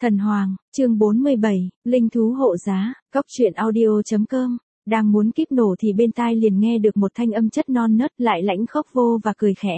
Thần Hoàng, chương 47, Linh thú hộ giá, cóc truyện audio.com. Đang muốn kíp nổ thì bên tai liền nghe được một thanh âm chất non nớt lại lãnh khốc vô và cười khẽ.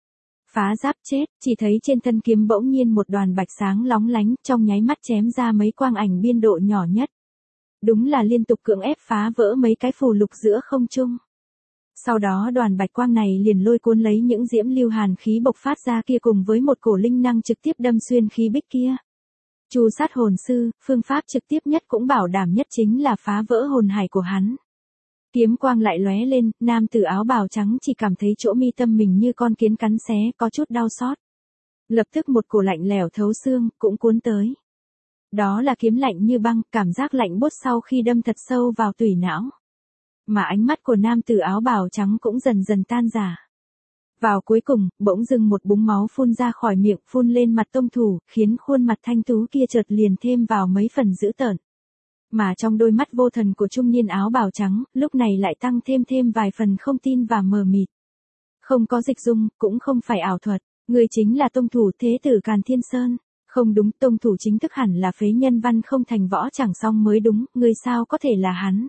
Phá giáp chết, chỉ thấy trên thân kiếm bỗng nhiên một đoàn bạch sáng lóng lánh, trong nháy mắt chém ra mấy quang ảnh biên độ nhỏ nhất. Đúng là liên tục cưỡng ép phá vỡ mấy cái phù lục giữa không trung. Sau đó đoàn bạch quang này liền lôi cuốn lấy những diễm lưu hàn khí bộc phát ra kia cùng với một cổ linh năng trực tiếp đâm xuyên khí bích kia. Chu sát hồn sư, phương pháp trực tiếp nhất cũng bảo đảm nhất chính là phá vỡ hồn hải của hắn. Kiếm quang lại lóe lên, nam tử áo bào trắng chỉ cảm thấy chỗ mi tâm mình như con kiến cắn xé, có chút đau xót. Lập tức một cổ lạnh lẽo thấu xương, cũng cuốn tới. Đó là kiếm lạnh như băng, cảm giác lạnh buốt sau khi đâm thật sâu vào tủy não. Mà ánh mắt của nam tử áo bào trắng cũng dần dần tan rã. Vào cuối cùng, bỗng dưng một búng máu phun ra khỏi miệng, phun lên mặt tông thủ, khiến khuôn mặt thanh tú kia chợt liền thêm vào mấy phần dữ tợn. Mà trong đôi mắt vô thần của trung niên áo bào trắng, lúc này lại tăng thêm vài phần không tin và mờ mịt. Không có dịch dung, cũng không phải ảo thuật, người chính là tông thủ thế tử Càn Thiên Sơn. Không đúng, tông thủ chính thức hẳn là phế nhân văn không thành võ chẳng xong mới đúng, người sao có thể là hắn.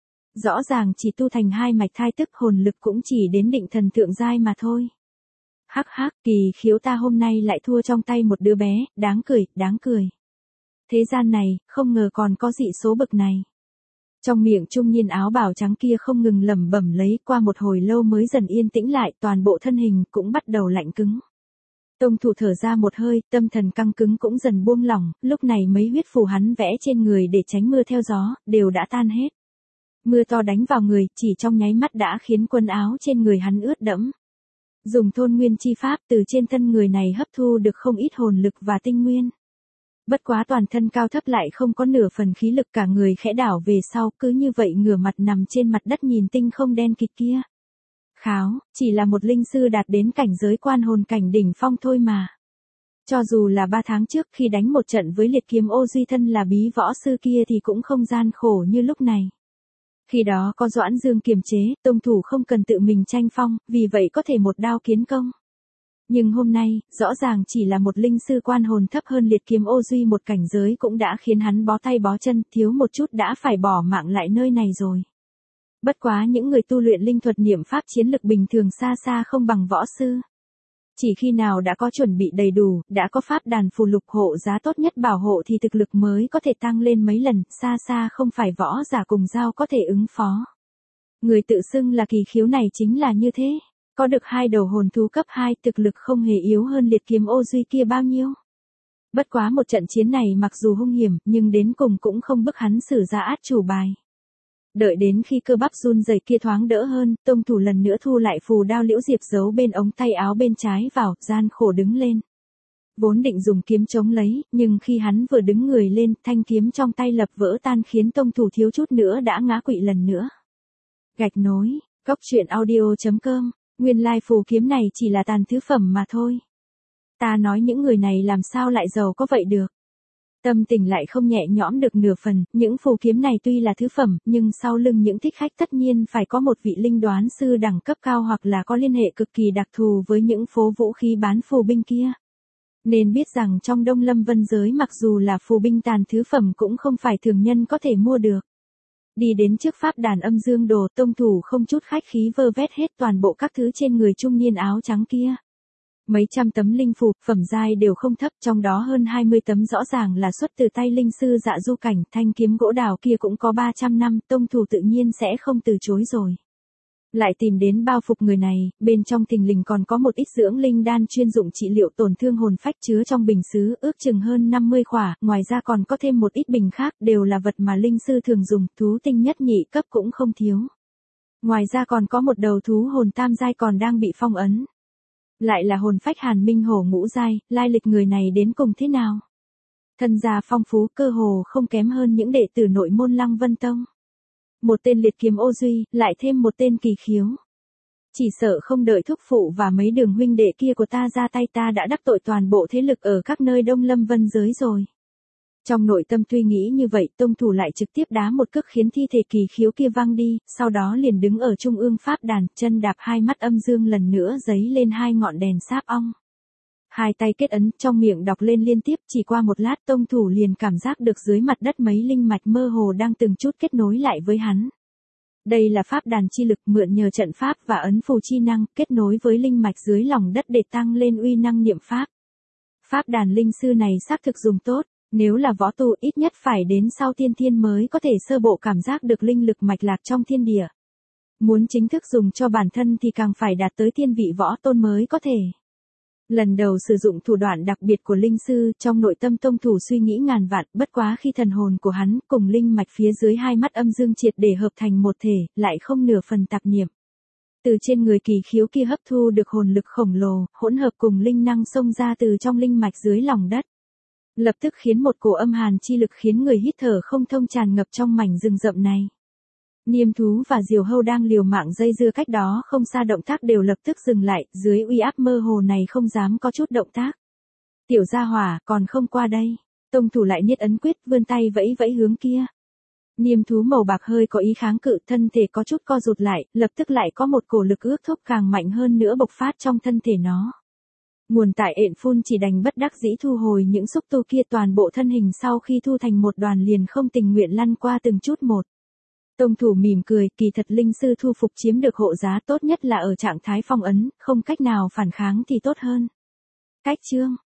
Rõ ràng chỉ tu thành 2 mạch thai tức hồn lực cũng chỉ đến định thần thượng giai mà thôi. Hắc hắc, kỳ khiếu ta hôm nay lại thua trong tay một đứa bé, đáng cười, đáng cười. Thế gian này, không ngờ còn có dị số bậc này. Trong miệng trung niên áo bào trắng kia không ngừng lẩm bẩm lấy, qua một hồi lâu mới dần yên tĩnh lại, toàn bộ thân hình cũng bắt đầu lạnh cứng. Tông thủ thở ra một hơi, tâm thần căng cứng cũng dần buông lỏng, lúc này mấy huyết phù hắn vẽ trên người để tránh mưa theo gió, đều đã tan hết. Mưa to đánh vào người, chỉ trong nháy mắt đã khiến quần áo trên người hắn ướt đẫm. Dùng thôn nguyên chi pháp từ trên thân người này hấp thu được không ít hồn lực và tinh nguyên. Bất quá toàn thân cao thấp lại không có nửa phần khí lực, cả người khẽ đảo về sau, cứ như vậy ngửa mặt nằm trên mặt đất nhìn tinh không đen kịt kia. Kháo, chỉ là một linh sư đạt đến cảnh giới quan hồn cảnh đỉnh phong thôi mà. Cho dù là 3 tháng trước khi đánh một trận với liệt kiếm ô duy thân là bí võ sư kia thì cũng không gian khổ như lúc này. Khi đó có Doãn Dương kiềm chế, tông thủ không cần tự mình tranh phong, vì vậy có thể một đao kiến công. Nhưng hôm nay, rõ ràng chỉ là một linh sư quan hồn thấp hơn liệt kiếm ô duy một cảnh giới cũng đã khiến hắn bó tay bó chân, thiếu một chút đã phải bỏ mạng lại nơi này rồi. Bất quá những người tu luyện linh thuật niệm pháp chiến lực bình thường xa xa không bằng võ sư. Chỉ khi nào đã có chuẩn bị đầy đủ, đã có pháp đàn phù lục hộ giá tốt nhất bảo hộ thì thực lực mới có thể tăng lên mấy lần, xa xa không phải võ giả cùng dao có thể ứng phó. Người tự xưng là kỳ khiếu này chính là như thế, có được 2 đầu hồn thú cấp 2, thực lực không hề yếu hơn liệt kiếm ô duy kia bao nhiêu. Bất quá một trận chiến này mặc dù hung hiểm, nhưng đến cùng cũng không bức hắn sử ra át chủ bài. Đợi đến khi cơ bắp run rẩy kia thoáng đỡ hơn, tông thủ lần nữa thu lại phù đao liễu diệp giấu bên ống tay áo bên trái vào, gian khổ đứng lên. Vốn định dùng kiếm chống lấy, nhưng khi hắn vừa đứng người lên, thanh kiếm trong tay lập vỡ tan khiến tông thủ thiếu chút nữa đã ngã quỵ lần nữa. Gạch nối, cóc truyện audio.com, nguyên lai phù kiếm này chỉ là tàn thứ phẩm mà thôi. Ta nói những người này làm sao lại giàu có vậy được. Tâm tình lại không nhẹ nhõm được nửa phần, những phù kiếm này tuy là thứ phẩm, nhưng sau lưng những thích khách tất nhiên phải có một vị linh đoán sư đẳng cấp cao hoặc là có liên hệ cực kỳ đặc thù với những phố vũ khí bán phù binh kia. Nên biết rằng trong Đông Lâm Vân giới mặc dù là phù binh tàn thứ phẩm cũng không phải thường nhân có thể mua được. Đi đến trước pháp đàn âm dương đồ, tông thủ không chút khách khí vơ vét hết toàn bộ các thứ trên người trung niên áo trắng kia. Mấy trăm tấm linh phù, phẩm giai đều không thấp, trong đó hơn 20 tấm rõ ràng là xuất từ tay linh sư Dạ Du Cảnh, thanh kiếm gỗ đào kia cũng có 300 năm, tông thủ tự nhiên sẽ không từ chối rồi. Lại tìm đến bao phục người này, bên trong thình lình còn có một ít dưỡng linh đan chuyên dụng trị liệu tổn thương hồn phách chứa trong bình sứ, ước chừng hơn 50 khỏa, ngoài ra còn có thêm một ít bình khác, đều là vật mà linh sư thường dùng, thú tinh nhất nhị cấp cũng không thiếu. Ngoài ra còn có một đầu thú hồn tam giai còn đang bị phong ấn. Lại là hồn phách Hàn Minh Hổ ngũ giai, lai lịch người này đến cùng thế nào? Thân gia phong phú, cơ hồ không kém hơn những đệ tử nội môn Lăng Vân Tông. Một tên liệt kiếm ô duy, lại thêm một tên kỳ khiếu. Chỉ sợ không đợi thúc phụ và mấy đường huynh đệ kia của ta ra tay ta đã đắc tội toàn bộ thế lực ở các nơi Đông Lâm Vân giới rồi. Trong nội tâm tuy nghĩ như vậy, tông thủ lại trực tiếp đá một cước khiến thi thể kỳ khiếu kia văng đi, sau đó liền đứng ở trung ương pháp đàn, chân đạp 2 mắt âm dương lần nữa giấy lên 2 ngọn đèn sáp ong. Hai tay kết ấn, trong miệng đọc lên liên tiếp, chỉ qua một lát tông thủ liền cảm giác được dưới mặt đất mấy linh mạch mơ hồ đang từng chút kết nối lại với hắn. Đây là pháp đàn chi lực, mượn nhờ trận pháp và ấn phù chi năng, kết nối với linh mạch dưới lòng đất để tăng lên uy năng niệm pháp. Pháp đàn linh sư này xác thực dùng tốt, nếu là võ tu ít nhất phải đến sau tiên thiên mới có thể sơ bộ cảm giác được linh lực mạch lạc trong thiên địa. Muốn chính thức dùng cho bản thân thì càng phải đạt tới tiên vị võ tôn mới có thể. Lần đầu sử dụng thủ đoạn đặc biệt của linh sư, trong nội tâm tông thủ suy nghĩ ngàn vạn, bất quá khi thần hồn của hắn cùng linh mạch phía dưới hai mắt âm dương triệt để hợp thành một thể, lại không nửa phần tạp niệm. Từ trên người kỳ khiếu kia hấp thu được hồn lực khổng lồ, hỗn hợp cùng linh năng xông ra từ trong linh mạch dưới lòng đất. Lập tức khiến một cổ âm hàn chi lực khiến người hít thở không thông tràn ngập trong mảnh rừng rậm này. Niêm thú và diều hâu đang liều mạng dây dưa cách đó không xa, động tác đều lập tức dừng lại, dưới uy áp mơ hồ này không dám có chút động tác. Tiểu gia hỏa, còn không qua đây. Tông thủ lại niết ấn quyết, vươn tay vẫy vẫy hướng kia. Niêm thú màu bạc hơi có ý kháng cự, thân thể có chút co rụt lại, lập tức lại có một cổ lực ước thúc càng mạnh hơn nữa bộc phát trong thân thể nó. Nguồn tại ện phun chỉ đành bất đắc dĩ thu hồi những xúc tu kia, toàn bộ thân hình sau khi thu thành một đoàn liền không tình nguyện lăn qua từng chút một. Tông thủ mỉm cười, kỳ thật linh sư thu phục chiếm được hộ giá tốt nhất là ở trạng thái phong ấn, không cách nào phản kháng thì tốt hơn. Cách chương